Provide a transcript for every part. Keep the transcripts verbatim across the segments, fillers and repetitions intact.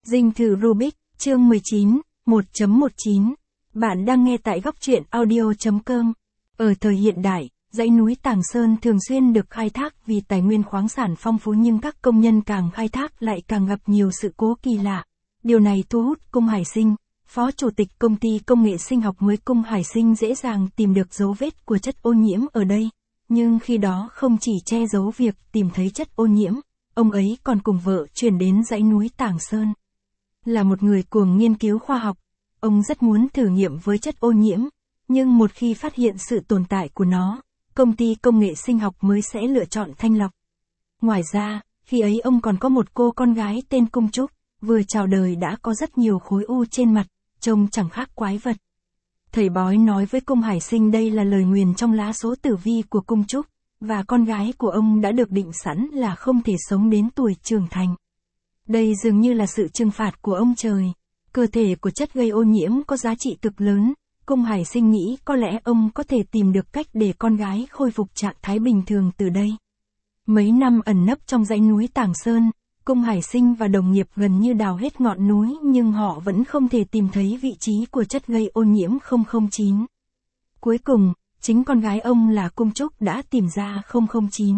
Dinh thự Rubik, chương mười chín, một chấm mười chín. Bạn đang nghe tại góc truyện audio chấm com. Ở thời hiện đại, dãy núi Tàng Sơn thường xuyên được khai thác vì tài nguyên khoáng sản phong phú, nhưng các công nhân càng khai thác lại càng gặp nhiều sự cố kỳ lạ. Điều này thu hút Cung Hải Sinh, phó chủ tịch công ty công nghệ sinh học mới Cung Hải Sinh dễ dàng tìm được dấu vết của chất ô nhiễm ở đây. Nhưng khi đó không chỉ che giấu việc tìm thấy chất ô nhiễm, ông ấy còn cùng vợ chuyển đến dãy núi Tàng Sơn. Là một người cuồng nghiên cứu khoa học, ông rất muốn thử nghiệm với chất ô nhiễm, nhưng một khi phát hiện sự tồn tại của nó, công ty công nghệ sinh học mới sẽ lựa chọn thanh lọc. Ngoài ra, khi ấy ông còn có một cô con gái tên Cung Trúc, vừa chào đời đã có rất nhiều khối u trên mặt, trông chẳng khác quái vật. Thầy bói nói với Cung Hải Sinh đây là lời nguyền trong lá số tử vi của Cung Trúc, và con gái của ông đã được định sẵn là không thể sống đến tuổi trưởng thành. Đây dường như là sự trừng phạt của ông trời. Cơ thể của chất gây ô nhiễm có giá trị cực lớn. Cung Hải Sinh nghĩ có lẽ ông có thể tìm được cách để con gái khôi phục trạng thái bình thường từ đây. Mấy năm ẩn nấp trong dãy núi Tàng Sơn, Cung Hải Sinh và đồng nghiệp gần như đào hết ngọn núi, nhưng họ vẫn không thể tìm thấy vị trí của chất gây ô nhiễm không không chín. Cuối cùng, chính con gái ông là Cung Trúc đã tìm ra không không chín.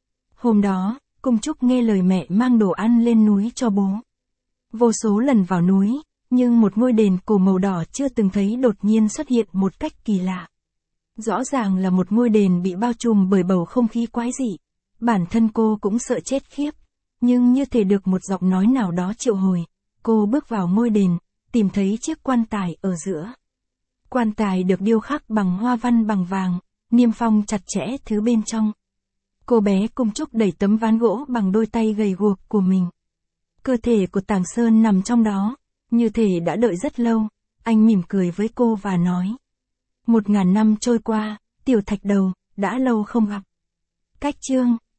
Hôm đó, Cung Trúc nghe lời mẹ mang đồ ăn lên núi cho bố. Vô số lần vào núi, nhưng một ngôi đền cổ màu đỏ chưa từng thấy đột nhiên xuất hiện một cách kỳ lạ. Rõ ràng là một ngôi đền bị bao trùm bởi bầu không khí quái dị. Bản thân cô cũng sợ chết khiếp, nhưng như thể được một giọng nói nào đó triệu hồi, cô bước vào ngôi đền, tìm thấy chiếc quan tài ở giữa. Quan tài được điêu khắc bằng hoa văn bằng vàng, niêm phong chặt chẽ thứ bên trong. Cô bé Cung Trúc đẩy tấm ván gỗ bằng đôi tay gầy guộc của mình. Cơ thể của Tàng Sơn nằm trong đó, như thể đã đợi rất lâu. Anh mỉm cười với cô và nói: Một ngàn năm trôi qua, tiểu thạch đầu, đã lâu không gặp. Cách chương